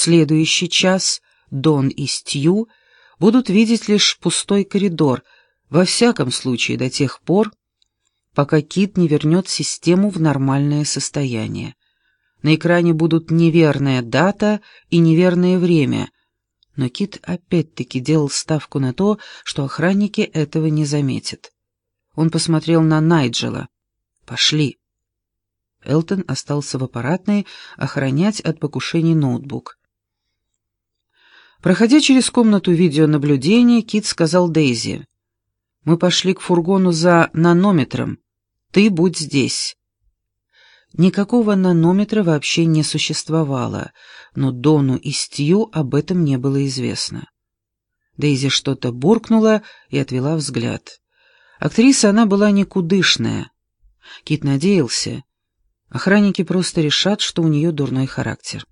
следующий час Дон и Стью будут видеть лишь пустой коридор, во всяком случае до тех пор, пока Кит не вернет систему в нормальное состояние. На экране будут неверная дата и неверное время, но Кит опять-таки делал ставку на то, что охранники этого не заметят. Он посмотрел на Найджела. «Пошли». Элтон остался в аппаратной охранять от покушений ноутбук. Проходя через комнату видеонаблюдения, Кит сказал Дейзи: «Мы пошли к фургону за нанометром. Ты будь здесь». Никакого нанометра вообще не существовало, но Дону и Стью об этом не было известно. Дейзи что-то буркнула и отвела взгляд. Актриса она была никудышная. Кит надеялся, охранники просто решат, что у нее дурной характер.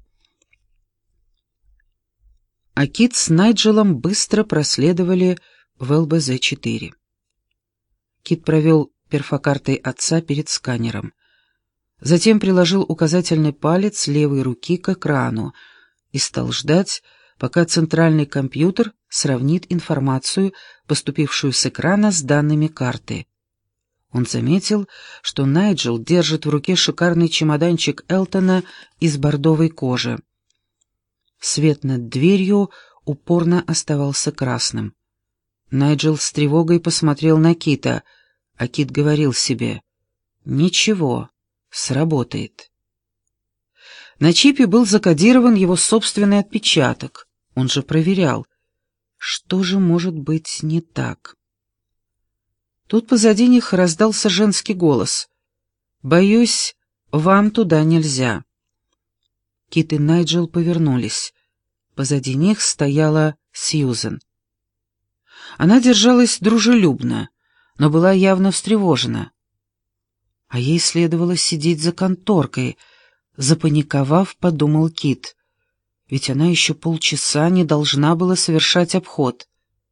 А Кит с Найджелом быстро проследовали в ЛБЗ-4. Кит провел перфокартой отца перед сканером. Затем приложил указательный палец левой руки к экрану и стал ждать, пока центральный компьютер сравнит информацию, поступившую с экрана, с данными карты. Он заметил, что Найджел держит в руке шикарный чемоданчик Элтона из бордовой кожи. Свет над дверью упорно оставался красным. Найджел с тревогой посмотрел на Кита, а Кит говорил себе: «Ничего, сработает». На чипе был закодирован его собственный отпечаток. Он же проверял. Что же может быть не так? Тут позади них раздался женский голос: «Боюсь, вам туда нельзя». Кит и Найджел повернулись. Позади них стояла Сьюзен. Она держалась дружелюбно, но была явно встревожена. А ей следовало сидеть за конторкой. Запаниковав, подумал Кит. Ведь она еще полчаса не должна была совершать обход.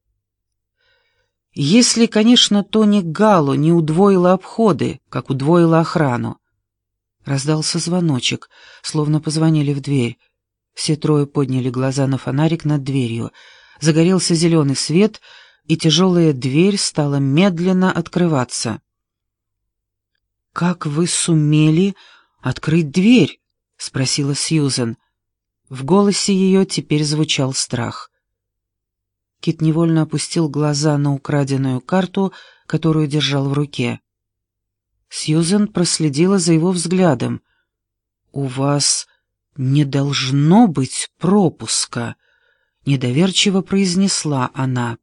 Если, конечно, Тони Галло не удвоила обходы, как удвоила охрану. Раздался звоночек, словно позвонили в дверь. Все трое подняли глаза на фонарик над дверью. Загорелся зеленый свет, и тяжелая дверь стала медленно открываться. «Как вы сумели открыть дверь?» — спросила Сьюзен. В голосе ее теперь звучал страх. Кит невольно опустил глаза на украденную карту, которую держал в руке. Сьюзен проследила за его взглядом. «У вас не должно быть пропуска», — недоверчиво произнесла она.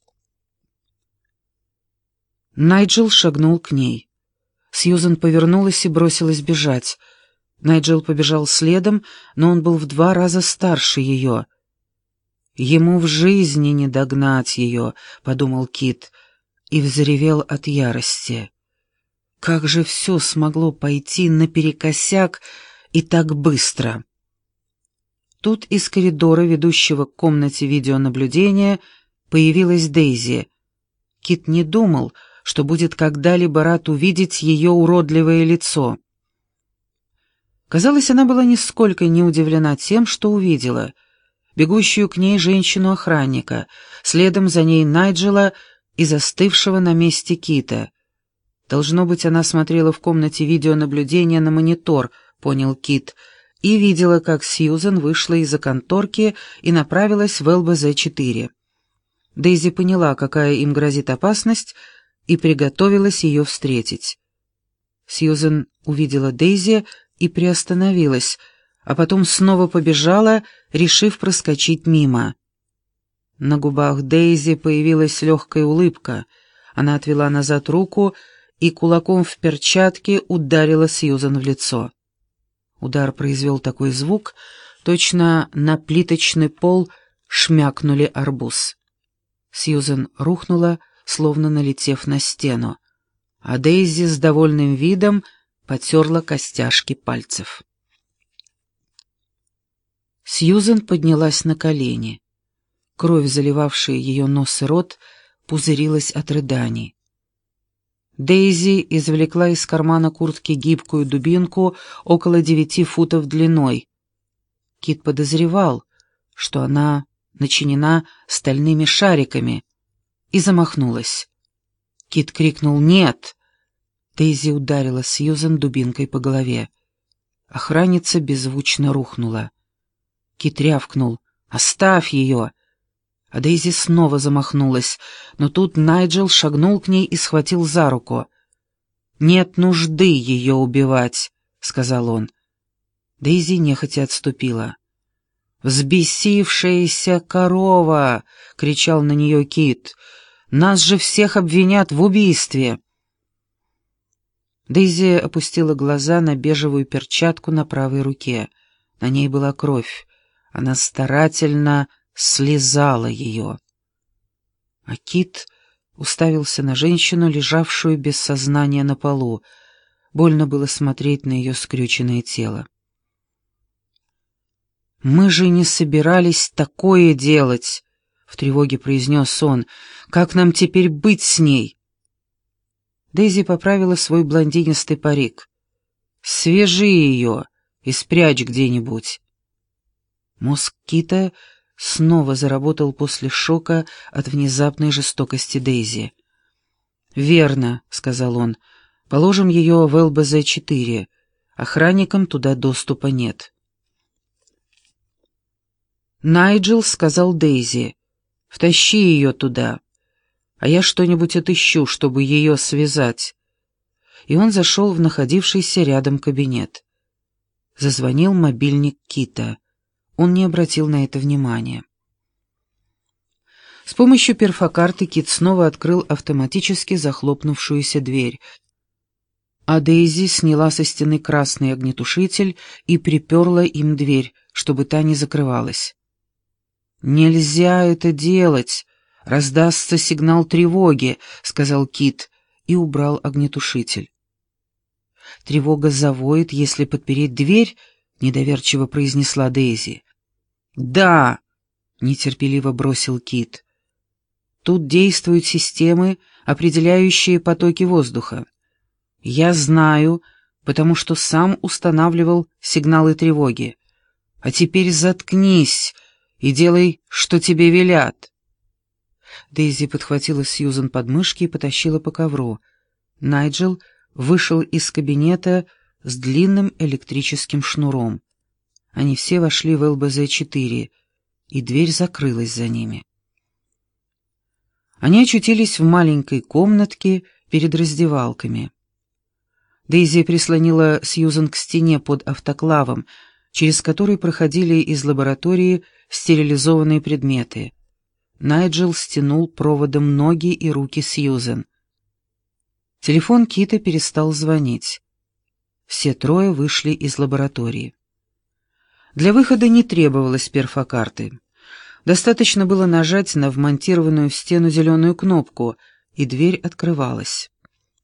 Найджел шагнул к ней. Сьюзен повернулась и бросилась бежать. Найджел побежал следом, но он был в 2 раза старше ее. «Ему в жизни не догнать ее», — подумал Кит, и взревел от ярости. Как же все смогло пойти наперекосяк и так быстро? Тут из коридора, ведущего к комнате видеонаблюдения, появилась Дейзи. Кит не думал, что будет когда-либо рад увидеть ее уродливое лицо. Казалось, она была нисколько не удивлена тем, что увидела. Бегущую к ней женщину-охранника, следом за ней Найджела и застывшего на месте Кита. Должно быть, она смотрела в комнате видеонаблюдения на монитор, понял Кит, и видела, как Сьюзен вышла из-за конторки и направилась в ЛБЗ-4. Дейзи поняла, какая им грозит опасность, и приготовилась ее встретить. Сьюзен увидела Дейзи и приостановилась, а потом снова побежала, решив проскочить мимо. На губах Дейзи появилась легкая улыбка. Она отвела назад руку и кулаком в перчатке ударила Сьюзен в лицо. Удар произвел такой звук, точно на плиточный пол шмякнули арбуз. Сьюзен рухнула, словно налетев на стену, а Дейзи с довольным видом потерла костяшки пальцев. Сьюзен поднялась на колени. Кровь, заливавшая ее нос и рот, пузырилась от рыданий. Дейзи извлекла из кармана куртки гибкую дубинку около 9 футов длиной. Кит подозревал, что она начинена стальными шариками, и замахнулась. Кит крикнул «Нет!». Дейзи ударила Сьюзен дубинкой по голове. Охранница беззвучно рухнула. Кит рявкнул «Оставь ее!». А Дейзи снова замахнулась, но тут Найджел шагнул к ней и схватил за руку. «Нет нужды ее убивать», — сказал он. Дейзи нехотя отступила. «Взбесившаяся корова!» — кричал на нее Кит. «Нас же всех обвинят в убийстве!» Дейзи опустила глаза на бежевую перчатку на правой руке. На ней была кровь. Она старательно слезала ее. А Кит уставился на женщину, лежавшую без сознания на полу. Больно было смотреть на ее скрюченное тело. «Мы же не собирались такое делать», — в тревоге произнес он. «Как нам теперь быть с ней?» Дейзи поправила свой блондинистый парик. «Свяжи ее и спрячь где-нибудь». Мозг Кита снова заработал после шока от внезапной жестокости Дейзи. «Верно», — сказал он, — «положим ее в ЛБЗ-4. Охранникам туда доступа нет». Найджел сказал Дейзи: «Втащи ее туда, а я что-нибудь отыщу, чтобы ее связать». И он зашел в находившийся рядом кабинет. Зазвонил мобильник Кита. Он не обратил на это внимания. С помощью перфокарты Кит снова открыл автоматически захлопнувшуюся дверь, а Дейзи сняла со стены красный огнетушитель и приперла им дверь, чтобы та не закрывалась. «Нельзя это делать! Раздастся сигнал тревоги», — сказал Кит и убрал огнетушитель. «Тревога завоет, если подпереть дверь?» — недоверчиво произнесла Дейзи. «Да!» — нетерпеливо бросил Кит. «Тут действуют системы, определяющие потоки воздуха. Я знаю, потому что сам устанавливал сигналы тревоги. А теперь заткнись и делай, что тебе велят». Дейзи подхватила Сьюзен под мышки и потащила по ковру. Найджел вышел из кабинета с длинным электрическим шнуром. Они все вошли в ЛБЗ-4, и дверь закрылась за ними. Они очутились в маленькой комнатке перед раздевалками. Дейзи прислонила Сьюзен к стене под автоклавом, через который проходили из лаборатории стерилизованные предметы. Найджел стянул проводом ноги и руки Сьюзен. Телефон Кита перестал звонить. Все трое вышли из лаборатории. Для выхода не требовалось перфокарты. Достаточно было нажать на вмонтированную в стену зеленую кнопку, и дверь открывалась.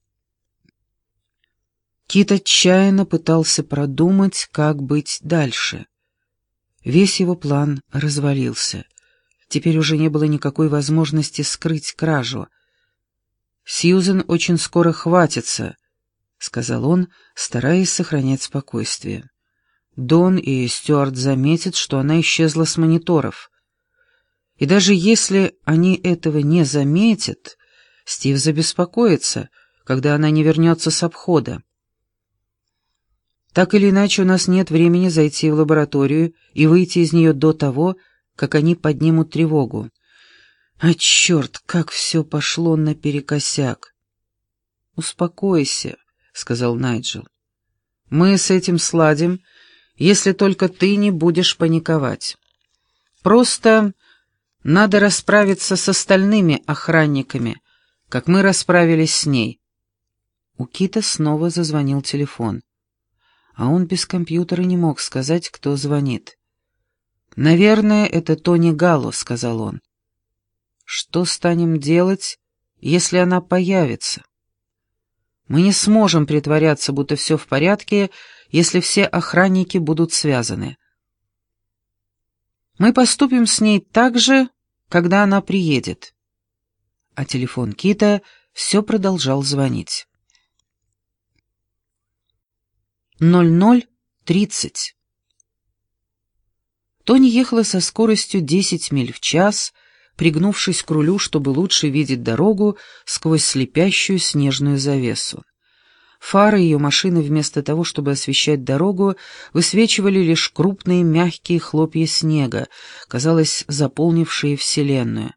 Кит отчаянно пытался продумать, как быть дальше. Весь его план развалился. Теперь уже не было никакой возможности скрыть кражу. «Сьюзен очень скоро хватится», — сказал он, стараясь сохранять спокойствие. «Дон и Стюарт заметят, что она исчезла с мониторов. И даже если они этого не заметят, Стив забеспокоится, когда она не вернется с обхода. Так или иначе, у нас нет времени зайти в лабораторию и выйти из нее до того, как они поднимут тревогу. А черт, как все пошло наперекосяк!» «Успокойся», — сказал Найджел. «Мы с этим сладим, если только ты не будешь паниковать. Просто надо расправиться с остальными охранниками, как мы расправились с ней». У Кита снова зазвонил телефон. А он без компьютера не мог сказать, кто звонит. «Наверное, это Тони Галло», — сказал он. «Что станем делать, если она появится? Мы не сможем притворяться, будто все в порядке, если все охранники будут связаны. Мы поступим с ней так же, когда она приедет». А телефон Кита все продолжал звонить. 00:30. Тони ехала со скоростью 10 миль в час, пригнувшись к рулю, чтобы лучше видеть дорогу сквозь слепящую снежную завесу. Фары ее машины вместо того, чтобы освещать дорогу, высвечивали лишь крупные мягкие хлопья снега, казалось, заполнившие Вселенную.